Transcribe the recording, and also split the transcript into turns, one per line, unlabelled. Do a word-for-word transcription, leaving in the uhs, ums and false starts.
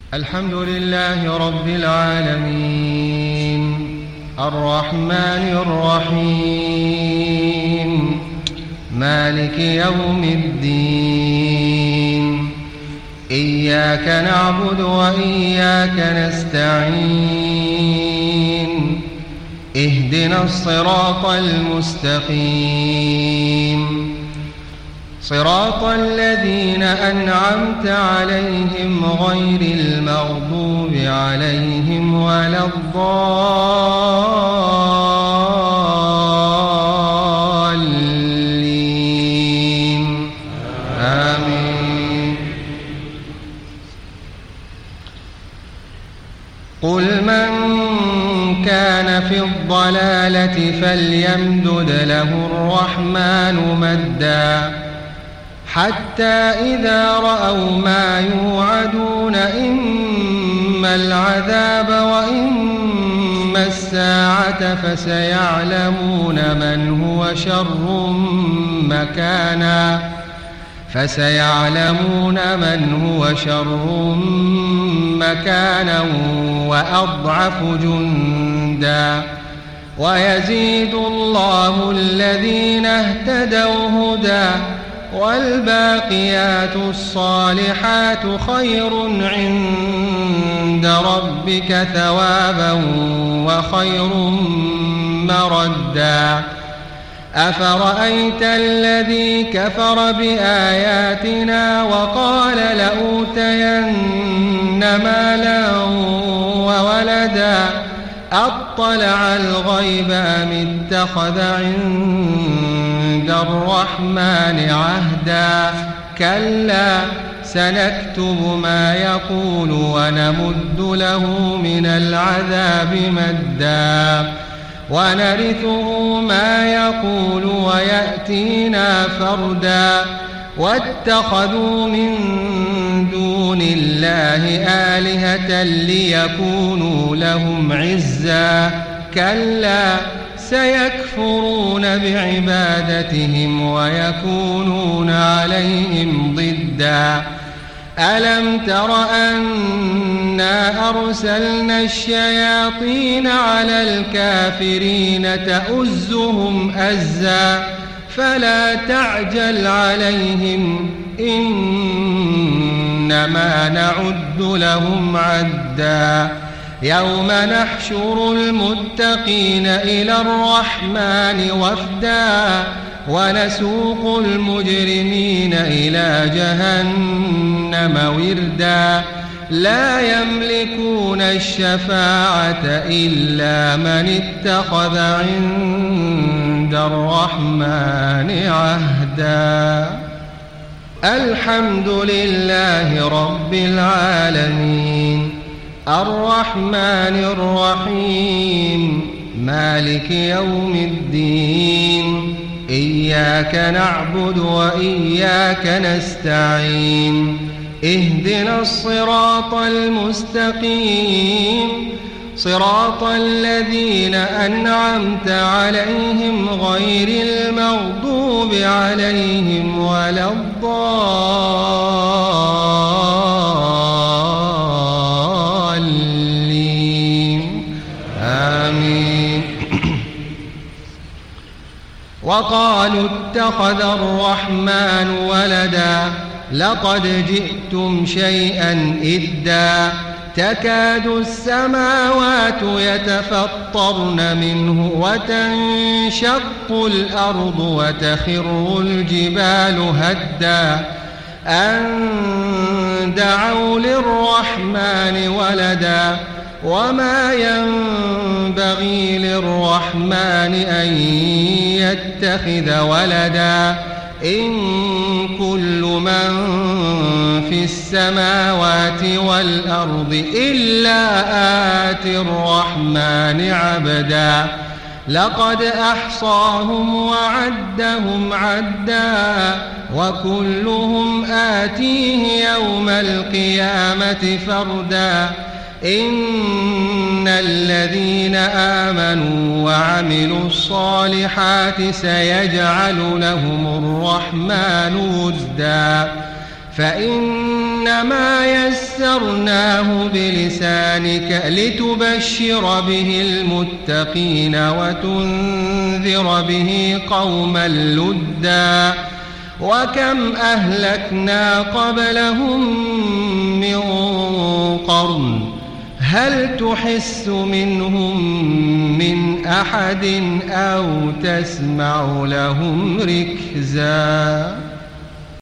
الحمد لله رب العالمين الرحمن الرحيم مالك يوم الدين إياك نعبد وإياك نستعين اهدنا الصراط المستقيم صراط الذين أنعمت عليهم غير المغضوب عليهم ولا الضالين آمين. قل من كان في الضلالة فليمدد له الرحمن مدا حتى إذا رأوا ما يوعدون إما العذاب وإما الساعة فسيعلمون من هو شر مكانا فسيعلمون من هو شر مكانا وأضعف جندا ويزيد الله الذين اهتدوا هدى والباقيات الصالحات خير عند ربك ثوابا وخير مردا أفرأيت الذي كفر بآياتنا وقال لأوتين مالا وولدا أطلع الغيب أم اتخذ عند الرحمن عهدا كلا سنكتب ما يقول ونمد له من العذاب مدا ونرثه ما يقول ويأتينا فردا واتخذوا من دون الله آلهة ليكونوا لهم عزا كلا سيكفرون بعبادتهم ويكونون عليهم ضدا ألم تر أنا أرسلنا الشياطين على الكافرين تؤزهم أزا فلا تعجل عليهم إنما نعد لهم عدا يوم نحشر المتقين إلى الرحمن وفدا ونسوق المجرمين إلى جهنم وردا لا يملكون الشفاعة إلا من اتخذ عند الرحمن عهدا الحمد لله رب العالمين الرحمن الرحيم مالك يوم الدين إياك نعبد وإياك نستعين اهدنا الصراط المستقيم صراط الذين أنعمت عليهم غير المغضوب عليهم ولا الضالين آمين. وقالوا اتخذ الرحمن ولدا لقد جئتم شيئا إدا تكاد السماوات يتفطرن منه وتنشق الأرض وتخر الجبال هدا أن دعوا للرحمن ولدا وما ينبغي للرحمن أن يتخذ ولدا إن كل من في السماوات والأرض إلا آتي الرحمن عبدا لقد أحصاهم وعدهم عدا وكلهم آتيه يوم القيامة فردا إن الذين آمنوا وعملوا الصالحات سيجعل لهم الرحمن ودا فإن فإنما يسرناه بلسانك لتبشر به المتقين وتنذر به قوما لدا وكم أهلكنا قبلهم من قرن هل تحس منهم من أحد أو تسمع لهم ركزا.